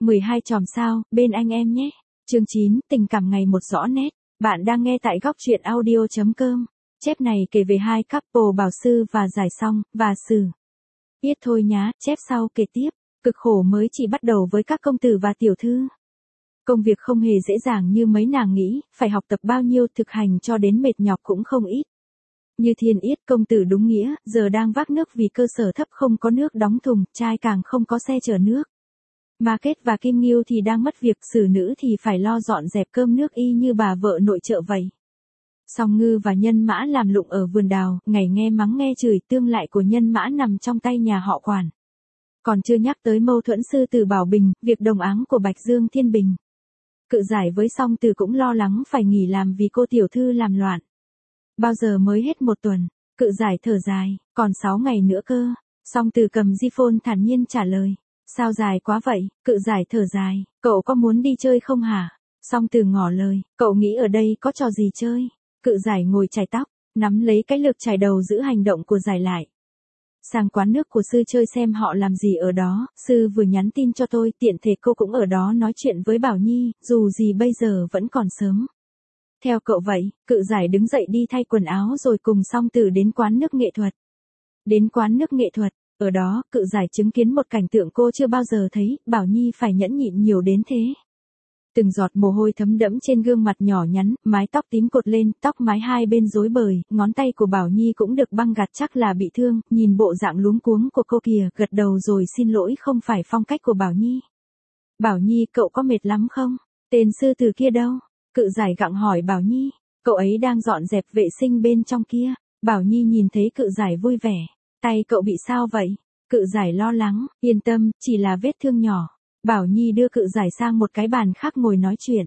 12 chòm sao, bên anh em nhé. Chương 9, tình cảm ngày một rõ nét. Bạn đang nghe tại góc truyện audio.com. Chép này kể về hai couple Bảo Sư và Giải Song, và Sử. Biết thôi nhá, chép sau kể tiếp. Cực khổ mới chỉ bắt đầu với các công tử và tiểu thư. Công việc không hề dễ dàng như mấy nàng nghĩ, phải học tập bao nhiêu thực hành cho đến mệt nhọc cũng không ít. Như Thiên Yết công tử đúng nghĩa, giờ đang vác nước vì cơ sở thấp không có nước đóng thùng, trai càng không có xe chở nước. Ma Kết và Kim Ngưu thì đang mất việc, Sử nữ thì phải lo dọn dẹp cơm nước y như bà vợ nội trợ vậy. Song Ngư và Nhân Mã làm lụng ở vườn đào, ngày nghe mắng nghe chửi, tương lại của Nhân Mã nằm trong tay nhà họ quản. Còn chưa nhắc tới mâu thuẫn Sư Tử Bảo Bình, việc đồng áng của Bạch Dương Thiên Bình. Cự Giải với Song Từ cũng lo lắng phải nghỉ làm vì cô tiểu thư làm loạn. Bao giờ mới hết một tuần? Cự Giải thở dài, còn 6 ngày nữa cơ. Song Từ cầm di phone thản nhiên trả lời. Sao dài quá vậy? Cự Giải thở dài, cậu có muốn đi chơi không hả? Song Từ ngỏ lời, cậu nghĩ ở đây có trò gì chơi? Cự Giải ngồi chải tóc, nắm lấy cái lược chải đầu giữ hành động của Giải lại. Sang quán nước của Sư chơi xem họ làm gì ở đó, Sư vừa nhắn tin cho tôi, tiện thể cô cũng ở đó nói chuyện với Bảo Nhi, dù gì bây giờ vẫn còn sớm. Theo cậu vậy, Cự Giải đứng dậy đi thay quần áo rồi cùng Song Từ đến quán nước nghệ thuật. Đến quán nước nghệ thuật, ở đó, Cự Giải chứng kiến một cảnh tượng cô chưa bao giờ thấy, Bảo Nhi phải nhẫn nhịn nhiều đến thế. Từng giọt mồ hôi thấm đẫm trên gương mặt nhỏ nhắn, mái tóc tím cột lên, tóc mái hai bên rối bời, ngón tay của Bảo Nhi cũng được băng gạt, chắc là bị thương, nhìn bộ dạng luống cuống của cô kìa, gật đầu rồi xin lỗi, không phải phong cách của Bảo Nhi. Bảo Nhi, cậu có mệt lắm không? Tên sư tử kia đâu? Cự Giải gặng hỏi Bảo Nhi. Cậu ấy đang dọn dẹp vệ sinh bên trong kia. Bảo Nhi nhìn thấy Cự Giải vui vẻ. Tay cậu bị sao vậy? Cự Giải lo lắng, yên tâm, chỉ là vết thương nhỏ. Bảo Nhi đưa Cự Giải sang một cái bàn khác ngồi nói chuyện.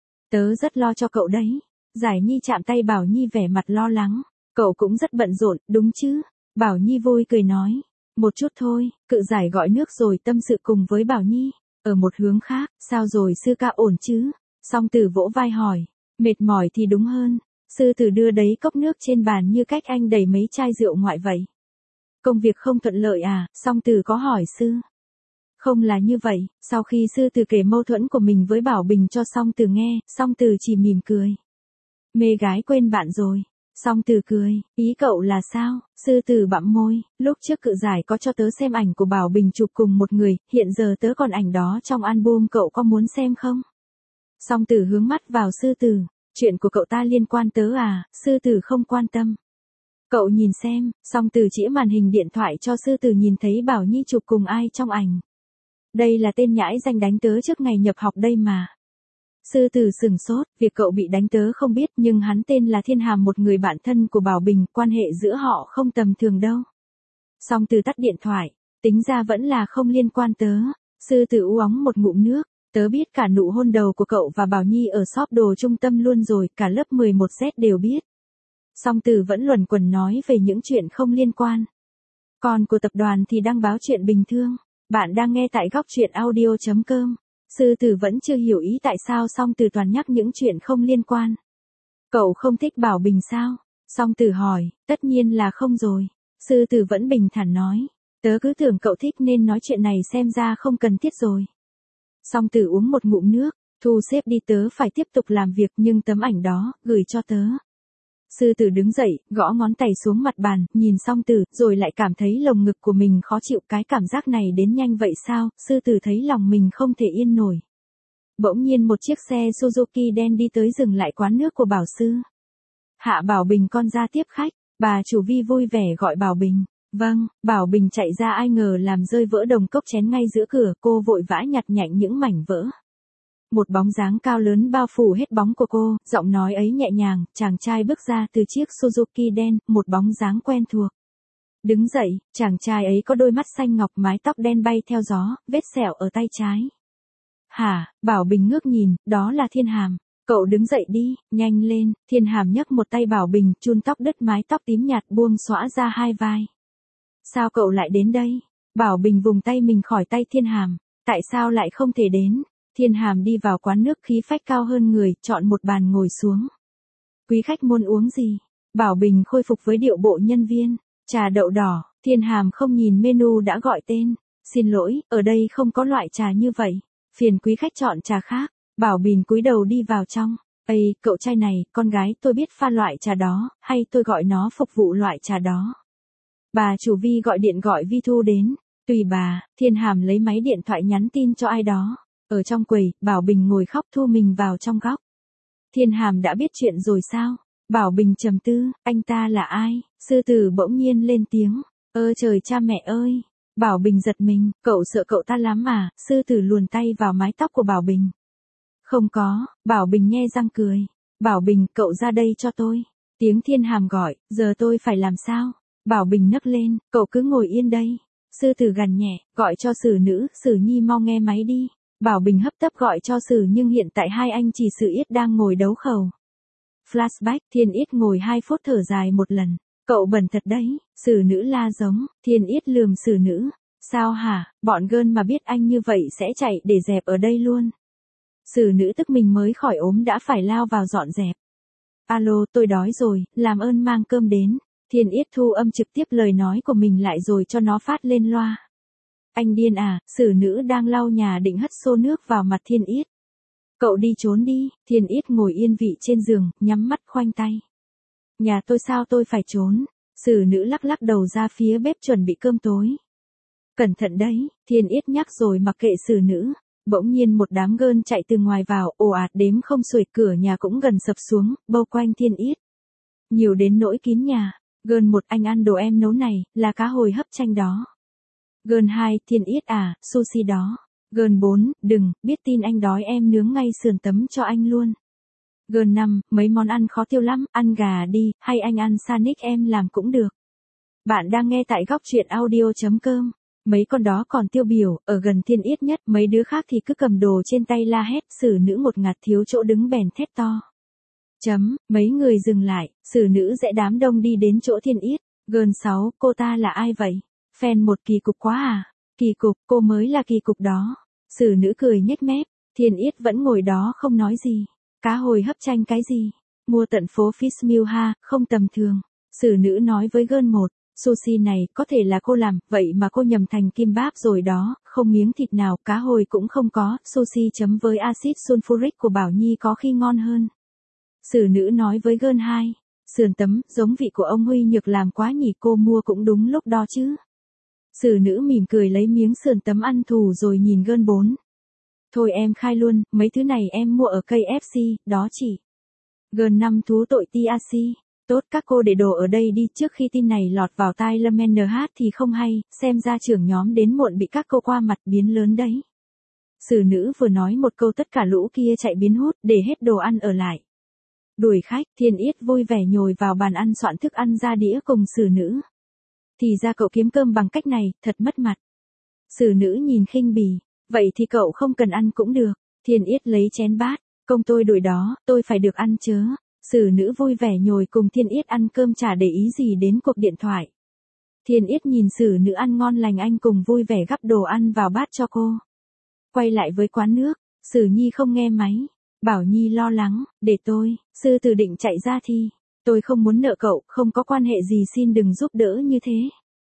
Tớ rất lo cho cậu đấy. Giải Nhi chạm tay Bảo Nhi vẻ mặt lo lắng. Cậu cũng rất bận rộn, đúng chứ? Bảo Nhi vui cười nói. Một chút thôi. Cự Giải gọi nước rồi tâm sự cùng với Bảo Nhi. Ở một hướng khác, sao rồi Sư ca ổn chứ? Song Từ vỗ vai hỏi. Mệt mỏi thì đúng hơn. Sư Tử đưa đấy cốc nước trên bàn như cách anh đẩy mấy chai rượu ngoại vậy. Công việc không thuận lợi à? Song Từ có hỏi Sư. Không là như vậy, sau khi Sư Tử kể mâu thuẫn của mình với Bảo Bình cho Song Từ nghe, Song Từ chỉ mỉm cười. Mê gái quên bạn rồi. Song Từ cười, ý cậu là sao? Sư Tử bặm môi, lúc trước Cự Giải có cho tớ xem ảnh của Bảo Bình chụp cùng một người, hiện giờ tớ còn ảnh đó trong album, cậu có muốn xem không? Song Tử hướng mắt vào Sư Tử, chuyện của cậu ta liên quan tớ à? Sư Tử không quan tâm. Cậu nhìn xem. Song Tử chĩa màn hình điện thoại cho Sư Tử nhìn thấy Bảo Nhi chụp cùng ai trong ảnh. Đây là tên nhãi danh đánh tớ trước ngày nhập học đây mà. Sư Tử sửng sốt, việc cậu bị đánh tớ không biết, nhưng hắn tên là Thiên Hàm, một người bạn thân của Bảo Bình, quan hệ giữa họ không tầm thường đâu. Song Tử tắt điện thoại, tính ra vẫn là không liên quan tớ. Sư Tử uống một ngụm nước, tớ biết cả nụ hôn đầu của cậu và Bảo Nhi ở shop đồ trung tâm luôn rồi, cả lớp 11Z đều biết. Song Tử vẫn luẩn quẩn nói về những chuyện không liên quan. Còn của tập đoàn thì đăng báo chuyện bình thường. Bạn đang nghe tại góc truyện audio.com. Sư Tử vẫn chưa hiểu ý tại sao Song Tử toàn nhắc những chuyện không liên quan. Cậu không thích Bảo Bình sao? Song Tử hỏi, tất nhiên là không rồi. Sư Tử vẫn bình thản nói, tớ cứ tưởng cậu thích nên nói chuyện này xem ra không cần thiết rồi. Song Tử uống một ngụm nước, thu xếp đi, tớ phải tiếp tục làm việc, nhưng tấm ảnh đó, gửi cho tớ. Sư Tử đứng dậy, gõ ngón tay xuống mặt bàn, nhìn Song Tử, rồi lại cảm thấy lồng ngực của mình khó chịu, cái cảm giác này đến nhanh vậy sao? Sư Tử thấy lòng mình không thể yên nổi. Bỗng nhiên một chiếc xe Suzuki đen đi tới dừng lại quán nước của Bảo Sư. Hạ Bảo Bình con ra tiếp khách, bà chủ Vi vui vẻ gọi Bảo Bình. Vâng, Bảo Bình chạy ra, ai ngờ làm rơi vỡ đồng cốc chén ngay giữa cửa, cô vội vã nhặt nhạnh những mảnh vỡ. Một bóng dáng cao lớn bao phủ hết bóng của cô, giọng nói ấy nhẹ nhàng, chàng trai bước ra từ chiếc Suzuki đen, một bóng dáng quen thuộc. Đứng dậy, chàng trai ấy có đôi mắt xanh ngọc, mái tóc đen bay theo gió, vết sẹo ở tay trái. Hả? Bảo Bình ngước nhìn, đó là Thiên Hàm. Cậu đứng dậy đi, nhanh lên. Thiên Hàm nhấc một tay Bảo Bình, chun tóc đứt mái tóc tím nhạt buông xõa ra hai vai. Sao cậu lại đến đây? Bảo Bình vùng tay mình khỏi tay Thiên Hàm. Tại sao lại không thể đến? Thiên Hàm đi vào quán nước, khí phách cao hơn người, chọn một bàn ngồi xuống. Quý khách muốn uống gì? Bảo Bình khôi phục với điệu bộ nhân viên. Trà đậu đỏ. Thiên Hàm không nhìn menu đã gọi tên. Xin lỗi, ở đây không có loại trà như vậy. Phiền quý khách chọn trà khác. Bảo Bình cúi đầu đi vào trong. Ây, cậu trai này, con gái tôi biết pha loại trà đó, hay tôi gọi nó phục vụ loại trà đó. Bà chủ Vi gọi điện gọi Vi Thu đến. Tùy bà, Thiên Hàm lấy máy điện thoại nhắn tin cho ai đó. Ở trong quầy, Bảo Bình ngồi khóc thu mình vào trong góc. Thiên Hàm đã biết chuyện rồi sao? Bảo Bình trầm tư, anh ta là ai? Sư tử bỗng nhiên lên tiếng. Ơ trời cha mẹ ơi! Bảo Bình giật mình, cậu sợ cậu ta lắm à? Sư tử luồn tay vào mái tóc của Bảo Bình. Không có, Bảo Bình nhe răng cười. Bảo Bình, cậu ra đây cho tôi. Tiếng Thiên Hàm gọi, giờ tôi phải làm sao? Bảo Bình nấc lên, cậu cứ ngồi yên đây. Sư tử gằn nhẹ, gọi cho Sử Nữ, Sử Nhi mau nghe máy đi. Bảo Bình hấp tấp gọi cho Sử nhưng hiện tại hai anh chỉ Sử Yết đang ngồi đấu khẩu. Flashback, Thiên Yết ngồi 2 phút thở dài một lần. Cậu bẩn thật đấy, Sử Nữ la giống, Thiên Yết lườm Sử Nữ. Sao hả, bọn gơn mà biết anh như vậy sẽ chạy để dẹp ở đây luôn. Sử Nữ tức mình mới khỏi ốm đã phải lao vào dọn dẹp. Alo, tôi đói rồi, làm ơn mang cơm đến. Thiên Yết thu âm trực tiếp lời nói của mình lại rồi cho nó phát lên loa. Anh điên à, Sử Nữ đang lau nhà định hất xô nước vào mặt Thiên Yết. Cậu đi trốn đi, Thiên Yết ngồi yên vị trên giường, nhắm mắt khoanh tay. Nhà tôi sao tôi phải trốn? Sử Nữ lắc lắc đầu ra phía bếp chuẩn bị cơm tối. Cẩn thận đấy, Thiên Yết nhắc rồi mặc kệ Sử Nữ. Bỗng nhiên một đám gơn chạy từ ngoài vào, ồ ạt đếm không xuể, cửa nhà cũng gần sập xuống, bao quanh Thiên Yết. Nhiều đến nỗi kín nhà. Gơn 1, anh ăn đồ em nấu này, là cá hồi hấp chanh đó. Gơn 2, Thiên Yết à, sushi đó. Gơn 4, đừng, biết tin anh đói em nướng ngay sườn tấm cho anh luôn. Gơn 5, mấy món ăn khó tiêu lắm, ăn gà đi, hay anh ăn Sanic em làm cũng được. Bạn đang nghe tại góc truyện audio.com. Mấy con đó còn tiêu biểu, ở gần Thiên Yết nhất, mấy đứa khác thì cứ cầm đồ trên tay la hét, Sử Nữ một ngạt thiếu chỗ đứng bèn thét to. Mấy người dừng lại, Sử Nữ rẽ đám đông đi đến chỗ Thiên Yết. Gơn 6, cô ta là ai vậy? Fan một kỳ cục quá à? Kỳ cục, cô mới là kỳ cục đó. Sử Nữ cười nhếch mép, Thiên Yết vẫn ngồi đó không nói gì. Cá hồi hấp chanh cái gì? Mua tận phố Fish Mill ha, không tầm thường. Sử Nữ nói với Gơn 1, sushi này có thể là cô làm, vậy mà cô nhầm thành kim báp rồi đó, không miếng thịt nào, cá hồi cũng không có, sushi chấm với axit sulfuric của Bảo Nhi có khi ngon hơn. Sử Nữ nói với Gơn 2, sườn tấm, giống vị của ông Huy Nhược làm quá nhỉ, cô mua cũng đúng lúc đó chứ. Sử Nữ mỉm cười lấy miếng sườn tấm ăn thù rồi nhìn Gơn 4. Thôi em khai luôn, mấy thứ này em mua ở KFC, đó chị. Gơn 5 thú tội TRC. Tốt, các cô để đồ ở đây đi, trước khi tin này lọt vào tai Lâm NH thì không hay, xem ra trưởng nhóm đến muộn bị các cô qua mặt biến lớn đấy. Sử Nữ vừa nói một câu tất cả lũ kia chạy biến hút, để hết đồ ăn ở lại. Đuổi khách, Thiên Yết vui vẻ nhồi vào bàn ăn soạn thức ăn ra đĩa cùng Sử Nữ. Thì ra cậu kiếm cơm bằng cách này, thật mất mặt. Sử Nữ nhìn khinh bỉ, vậy thì cậu không cần ăn cũng được. Thiên Yết lấy chén bát, công tôi đuổi đó, tôi phải được ăn chớ. Sử Nữ vui vẻ nhồi cùng Thiên Yết ăn cơm chả để ý gì đến cuộc điện thoại. Thiên Yết nhìn Sử Nữ ăn ngon lành anh cùng vui vẻ gắp đồ ăn vào bát cho cô. Quay lại với quán nước, Sử Nhi không nghe máy. Bảo Nhi lo lắng, để tôi, sư tử định chạy ra thì. Tôi không muốn nợ cậu, không có quan hệ gì xin đừng giúp đỡ như thế.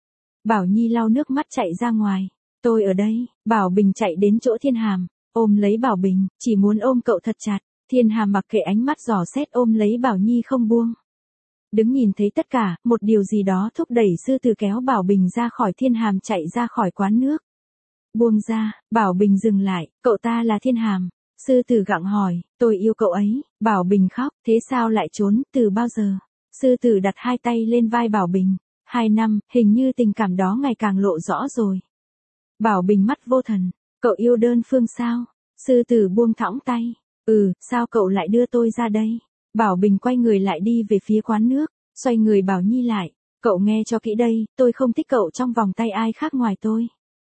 Bảo Nhi lau nước mắt chạy ra ngoài. Tôi ở đây, Bảo Bình chạy đến chỗ Thiên Hàm, ôm lấy Bảo Bình, chỉ muốn ôm cậu thật chặt. Thiên Hàm mặc kệ ánh mắt dò xét ôm lấy Bảo Nhi không buông. Đứng nhìn thấy tất cả, một điều gì đó thúc đẩy sư tử kéo Bảo Bình ra khỏi Thiên Hàm chạy ra khỏi quán nước. Buông ra, Bảo Bình dừng lại, cậu ta là Thiên Hàm. Sư tử gặng hỏi, tôi yêu cậu ấy. Bảo Bình khóc, thế sao lại trốn, từ bao giờ? Sư tử đặt hai tay lên vai Bảo Bình. 2 năm, hình như tình cảm đó ngày càng lộ rõ rồi. Bảo Bình mắt vô thần, cậu yêu đơn phương sao? Sư tử buông thõng tay. Sao cậu lại đưa tôi ra đây? Bảo Bình quay người lại đi về phía quán nước, xoay người Bảo Nhi lại. Cậu nghe cho kỹ đây, tôi không thích cậu trong vòng tay ai khác ngoài tôi.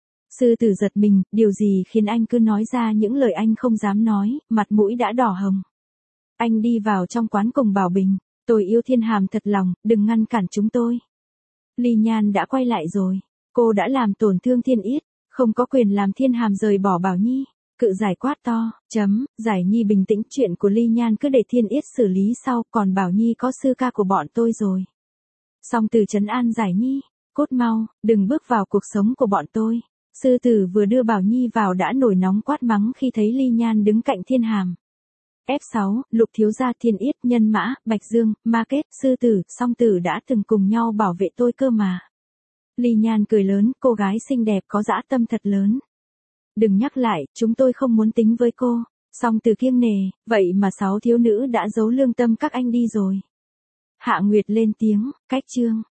Sư tử giật mình, điều gì khiến anh cứ nói ra những lời anh không dám nói, mặt mũi đã đỏ hồng. Anh đi vào trong quán cùng Bảo Bình, tôi yêu Thiên Hàm thật lòng, đừng ngăn cản chúng tôi. Ly Nhan đã quay lại rồi, cô đã làm tổn thương Thiên Yết, không có quyền làm Thiên Hàm rời bỏ Bảo Nhi. Cự giải quát to, Giải Nhi bình tĩnh, chuyện của Ly Nhan cứ để Thiên Yết xử lý sau, còn Bảo Nhi có sư ca của bọn tôi rồi. Song từ trấn an Giải Nhi, cốt mau, đừng bước vào cuộc sống của bọn tôi. Sư tử vừa đưa Bảo Nhi vào đã nổi nóng quát mắng khi thấy Ly Nhan đứng cạnh Thiên Hàm. F6, Lục thiếu gia Thiên Yết, Nhân Mã, Bạch Dương, Ma Kết, Sư tử, Song tử đã từng cùng nhau bảo vệ tôi cơ mà. Ly Nhan cười lớn, cô gái xinh đẹp có dã tâm thật lớn. Đừng nhắc lại, chúng tôi không muốn tính với cô. Song tử kiêng nề, vậy mà 6 thiếu nữ đã giấu lương tâm các anh đi rồi. Hạ Nguyệt lên tiếng, cách chương.